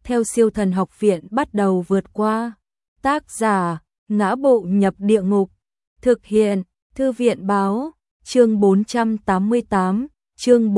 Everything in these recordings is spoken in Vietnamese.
theo Siêu Thần Học Viện bắt đầu vượt qua. Tác giả: Ngã Bộ Nhập Địa Ngục. Thực hiện: Thư viện báo. Chương 488, chương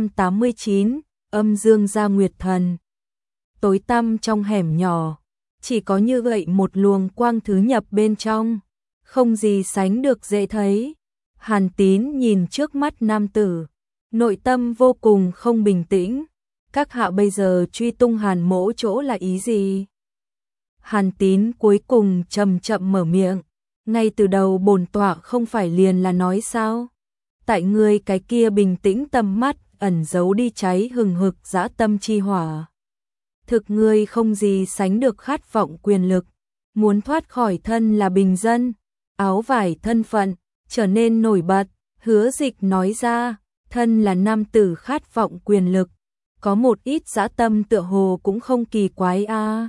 489, âm dương gia nguyệt thần. Tối tăm trong hẻm nhỏ, chỉ có như vậy một luồng quang thứ nhập bên trong, không gì sánh được dễ thấy. Hàn Tín nhìn trước mắt nam tử, nội tâm vô cùng không bình tĩnh. Các hạ bây giờ truy tung Hàn Mỗ chỗ là ý gì? Hàn Tín cuối cùng chậm chậm mở miệng, ngay từ đầu bổn tọa không phải liền là nói sao? Tại ngươi cái kia bình tĩnh tầm mắt ẩn giấu đi cháy hừng hực dã tâm chi hỏa. Thực ngươi không gì sánh được khát vọng quyền lực, muốn thoát khỏi thân là bình dân, áo vải thân phận, trở nên nổi bật. Hứa Dịch nói ra, thân là nam tử khát vọng quyền lực, có một ít dã tâm tựa hồ cũng không kỳ quái a.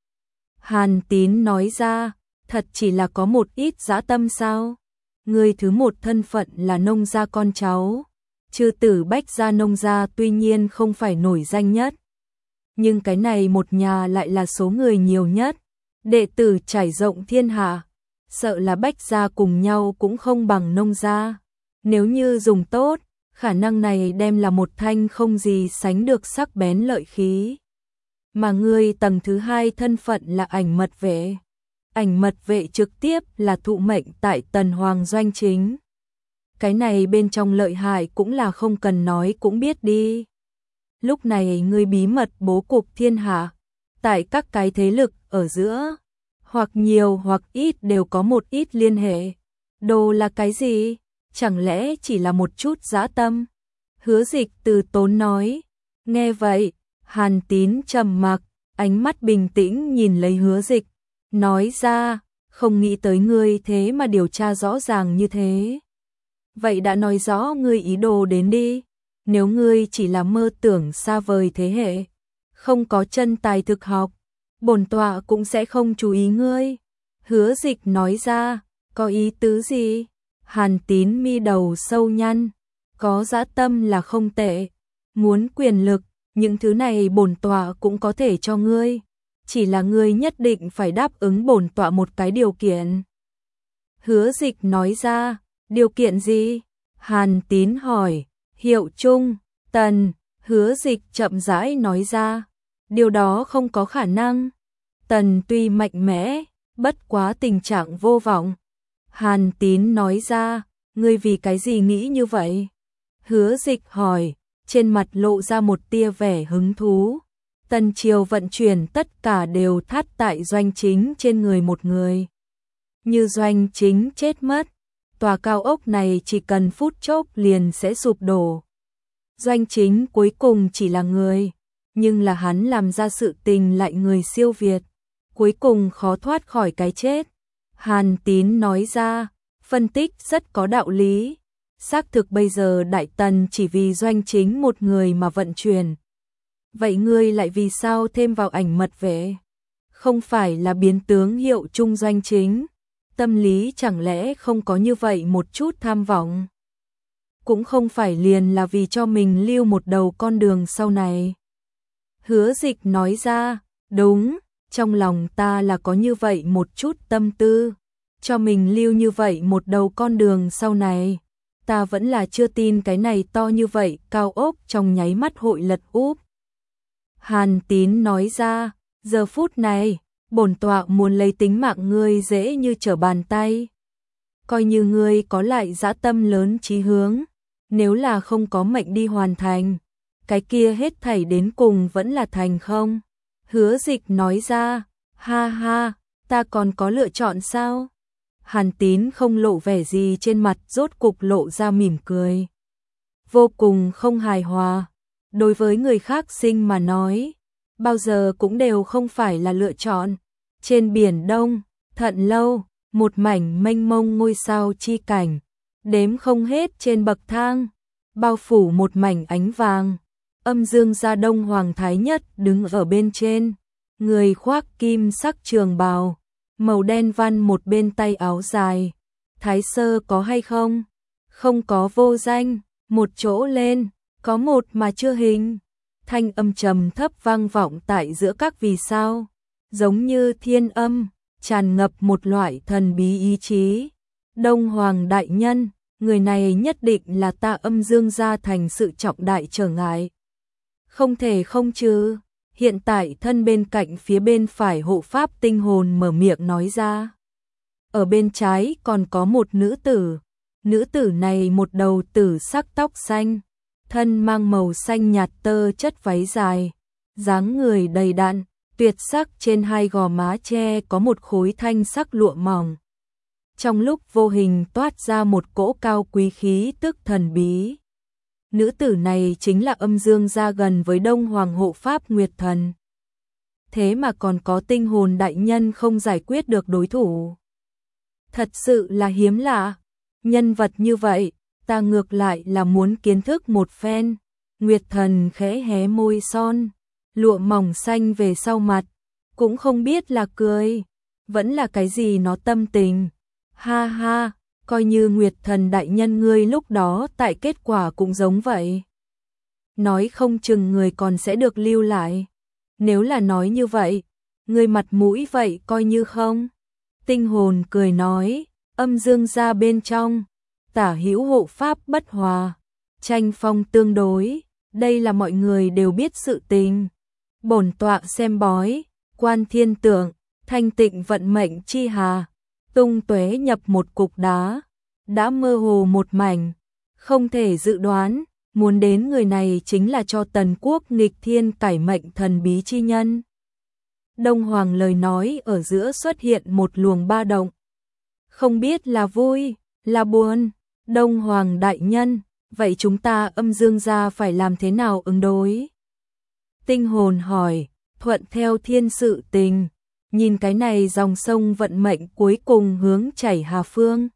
Hàn Tín nói ra, thật chỉ là có một ít dã tâm sao? Người thứ một thân phận là nông gia con cháu, chư tử Bách gia nông gia tuy nhiên không phải nổi danh nhất, nhưng cái này một nhà lại là số người nhiều nhất, đệ tử trải rộng thiên hạ, sợ là Bách gia cùng nhau cũng không bằng nông gia. Nếu như dùng tốt, khả năng này đem là một thanh không gì sánh được sắc bén lợi khí. Mà ngươi tầng thứ hai thân phận là ảnh mật vệ. Ảnh mật vệ trực tiếp là thụ mệnh tại Tần Hoàng doanh chính. Cái này bên trong lợi hại cũng là không cần nói cũng biết đi. Lúc này ngươi bí mật bố cục thiên hạ, tại các cái thế lực ở giữa, hoặc nhiều hoặc ít đều có một ít liên hệ. Đồ là cái gì? Chẳng lẽ chỉ là một chút dã tâm? Hứa Dịch từ tốn nói. Nghe vậy, Hàn Tín trầm mặc, ánh mắt bình tĩnh nhìn lấy Hứa Dịch, nói ra, không nghĩ tới ngươi thế mà điều tra rõ ràng như thế. Vậy đã nói rõ ngươi ý đồ đến đi. Nếu ngươi chỉ là mơ tưởng xa vời thế hệ, không có chân tài thực học, bổn tọa cũng sẽ không chú ý ngươi. Hứa Dịch nói ra, có ý tứ gì? Hàn Tín mi đầu sâu nhăn, có dã tâm là không tệ, muốn quyền lực, những thứ này bổn tọa cũng có thể cho ngươi, chỉ là ngươi nhất định phải đáp ứng bổn tọa một cái điều kiện. Hứa Dịch nói ra, điều kiện gì? Hàn Tín hỏi. Hiệu chung, Tần. Hứa Dịch chậm rãi nói ra, điều đó không có khả năng. Tần tuy mạnh mẽ, bất quá tình trạng vô vọng. Hàn Tín nói ra, ngươi vì cái gì nghĩ như vậy? Hứa Dịch hỏi, trên mặt lộ ra một tia vẻ hứng thú. Tần triều vận chuyển tất cả đều thắt tại doanh chính trên người một người. Như doanh chính chết mất, tòa cao ốc này chỉ cần phút chốc liền sẽ sụp đổ. Doanh chính cuối cùng chỉ là người, nhưng là hắn làm ra sự tình lại người siêu việt, cuối cùng khó thoát khỏi cái chết. Hàn Tín nói ra, phân tích rất có đạo lý. Xác thực bây giờ Đại Tần chỉ vì doanh chính một người mà vận chuyển. Vậy ngươi lại vì sao thêm vào ảnh mật vệ? Không phải là biến tướng hiệu chung doanh chính? Tâm lý chẳng lẽ không có như vậy một chút tham vọng? Cũng không phải liền là vì cho mình lưu một đầu con đường sau này. Hứa Dịch nói ra, đúng, trong lòng ta là có như vậy một chút tâm tư, cho mình lưu như vậy một đầu con đường sau này. Ta vẫn là chưa tin cái này to như vậy, cao ốc trong nháy mắt hội lật úp. Hàn Tín nói ra, giờ phút này, bổn tọa muốn lấy tính mạng ngươi dễ như trở bàn tay. Coi như ngươi có lại dã tâm lớn chí hướng, nếu là không có mệnh đi hoàn thành, cái kia hết thảy đến cùng vẫn là thành không? Hứa Dịch nói ra, ha ha, ta còn có lựa chọn sao? Hàn Tín không lộ vẻ gì trên mặt, rốt cục lộ ra mỉm cười. Vô cùng không hài hòa, đối với người khác sinh mà nói, bao giờ cũng đều không phải là lựa chọn. Trên biển Đông, Thận Lâu, một mảnh mênh mông ngôi sao chi cảnh, đếm không hết trên bậc thang, bao phủ một mảnh ánh vàng. Âm dương gia Đông Hoàng Thái Nhất đứng ở bên trên, người khoác kim sắc trường bào, màu đen văn một bên tay áo dài. Thái sơ có hay không? Không có vô danh, một chỗ lên, có một mà chưa hình. thanh âm trầm thấp vang vọng tại giữa các vì sao, giống như thiên âm, tràn ngập một loại thần bí ý chí. Đông Hoàng đại nhân, người này nhất định là ta Âm Dương gia thành sự trọng đại trở ngại. Không thể không chứ. Hiện tại thân bên cạnh phía bên phải hộ pháp tinh hồn mở miệng nói ra. Ở bên trái còn có một nữ tử này một đầu tử sắc tóc xanh, thân mang màu xanh nhạt tơ chất váy dài, dáng người đầy đặn, tuyệt sắc, trên hai gò má che có một khối thanh sắc lụa mỏng. Trong lúc vô hình toát ra một cỗ cao quý khí tức thần bí. Nữ tử này chính là Âm Dương gia gần với Đông Hoàng hộ pháp Nguyệt Thần. Thế mà còn có tinh hồn đại nhân không giải quyết được đối thủ. Thật sự là hiếm lạ. Nhân vật như vậy, ta ngược lại là muốn kiến thức một phen. Nguyệt Thần khẽ hé môi son, lụa mỏng xanh về sau mặt, cũng không biết là cười, vẫn là cái gì nó tâm tình. Ha ha, coi như Nguyệt Thần đại nhân ngươi lúc đó tại kết quả cũng giống vậy. Nói không chừng người còn sẽ được lưu lại. Nếu là nói như vậy, ngươi mặt mũi vậy coi như không. Tinh hồn cười nói, Âm Dương gia bên trong, tả hữu hộ pháp bất hòa, tranh phong tương đối, đây là mọi người đều biết sự tình. Bổn tọa xem bói, quan thiên tượng, thanh tịnh vận mệnh chi hà, tung tuế nhập một cục đá, đã mơ hồ một mảnh, không thể dự đoán, muốn đến người này chính là cho Tần quốc nghịch thiên cải mệnh thần bí chi nhân. Đông Hoàng lời nói ở giữa xuất hiện một luồng ba động. Không biết là vui, là buồn. Đông Hoàng đại nhân, vậy chúng ta Âm Dương gia phải làm thế nào ứng đối? Tinh hồn hỏi, thuận theo thiên sự tình, nhìn cái này dòng sông vận mệnh cuối cùng hướng chảy hà phương.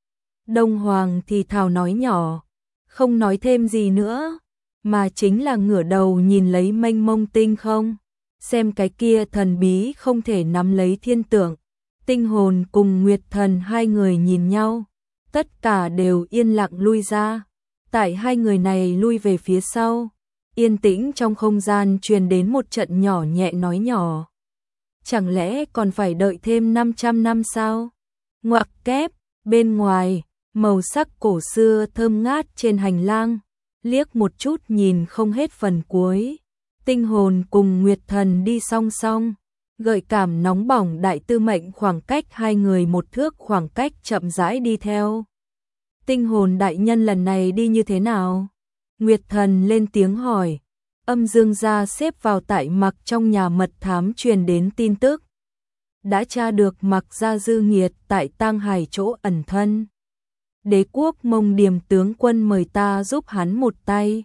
Đông Hoàng thì thào nói nhỏ, không nói thêm gì nữa, mà chính là ngửa đầu nhìn lấy mênh mông tinh không, xem cái kia thần bí không thể nắm lấy thiên tượng. Tinh hồn cùng Nguyệt Thần hai người nhìn nhau, tất cả đều yên lặng lui ra. Tại hai người này lui về phía sau, yên tĩnh trong không gian truyền đến một trận nhỏ nhẹ nói nhỏ. Chẳng lẽ còn phải đợi thêm 500 năm sao? Ngoặc kép, bên ngoài, màu sắc cổ xưa thơm ngát trên hành lang, liếc một chút nhìn không hết phần cuối. Tinh hồn cùng Nguyệt Thần đi song song, gợi cảm nóng bỏng đại tư mệnh khoảng cách hai người một thước khoảng cách chậm rãi đi theo. Tinh hồn đại nhân lần này đi như thế nào? Nguyệt Thần lên tiếng hỏi. Âm Dương gia xếp vào tại Mặc trong nhà mật thám truyền đến tin tức. Đã tra được Mặc gia dư nghiệt tại Tang Hải chỗ ẩn thân. Đế quốc Mông Điềm tướng quân mời ta giúp hắn một tay.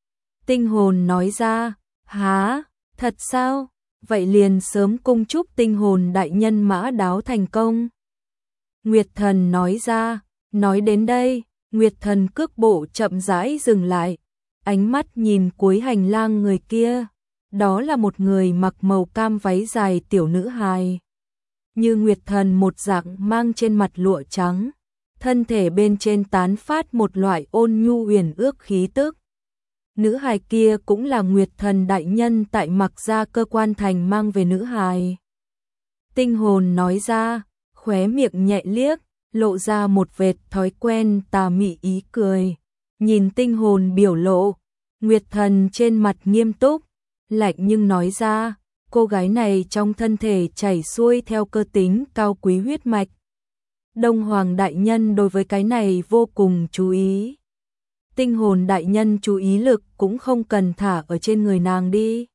Tinh hồn nói ra, há, thật sao? Vậy liền sớm cung chúc tinh hồn đại nhân mã đáo thành công. Nguyệt Thần nói ra, nói đến đây, Nguyệt Thần cước bộ chậm rãi dừng lại, ánh mắt nhìn cuối hành lang người kia, đó là một người mặc màu cam váy dài tiểu nữ hài. Như Nguyệt Thần một dạng mang trên mặt lụa trắng, thân thể bên trên tán phát một loại ôn nhu uyển ước khí tức. Nữ hài kia cũng là Nguyệt Thần đại nhân tại Mặc gia cơ quan thành mang về nữ hài. Tinh hồn nói ra, khóe miệng nhẹ liếc, lộ ra một vệt thói quen tà mị ý cười. Nhìn tinh hồn biểu lộ, Nguyệt Thần trên mặt nghiêm túc, lạnh nhưng nói ra, cô gái này trong thân thể chảy xuôi theo cơ tính cao quý huyết mạch. Đông Hoàng đại nhân đối với cái này vô cùng chú ý. Tinh hồn đại nhân chú ý lực cũng không cần thả ở trên người nàng đi.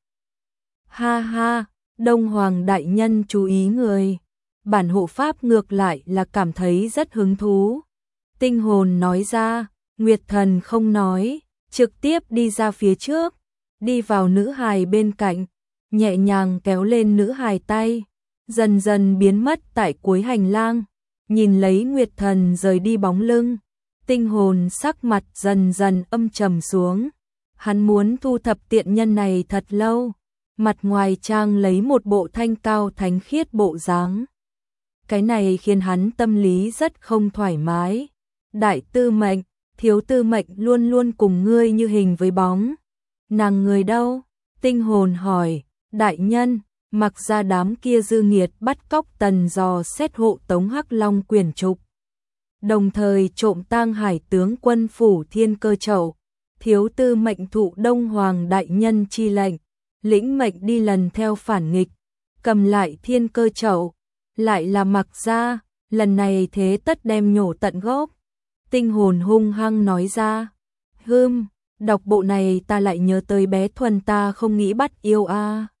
Ha ha, Đông Hoàng đại nhân chú ý người. Bản hộ pháp ngược lại là cảm thấy rất hứng thú. Tinh hồn nói ra, Nguyệt Thần không nói, trực tiếp đi ra phía trước, đi vào nữ hài bên cạnh, nhẹ nhàng kéo lên nữ hài tay, dần dần biến mất tại cuối hành lang, nhìn lấy Nguyệt Thần rời đi bóng lưng. Tinh hồn sắc mặt dần dần âm trầm xuống, hắn muốn thu thập tiện nhân này thật lâu, mặt ngoài trang lấy một bộ thanh cao thánh khiết bộ dáng. Cái này khiến hắn tâm lý rất không thoải mái. Đại tư mệnh, thiếu tư mệnh luôn luôn cùng ngươi như hình với bóng. Nàng người đâu? Tinh hồn hỏi, đại nhân, mặc ra đám kia dư nghiệt bắt cóc Tần dò xét hộ tống Hắc Long quyển trục. Đồng thời trộm tang hải tướng quân phủ Thiên Cơ Chậu, thiếu tư mệnh thụ Đông Hoàng đại nhân chi lệnh, lĩnh mệnh đi lần theo phản nghịch, cầm lại Thiên Cơ Chậu, lại là mặc ra, lần này thế tất đem nhổ tận gốc. Tinh hồn hung hăng nói ra, đọc bộ này ta lại nhớ tới bé Thuần ta không nghĩ bắt yêu a.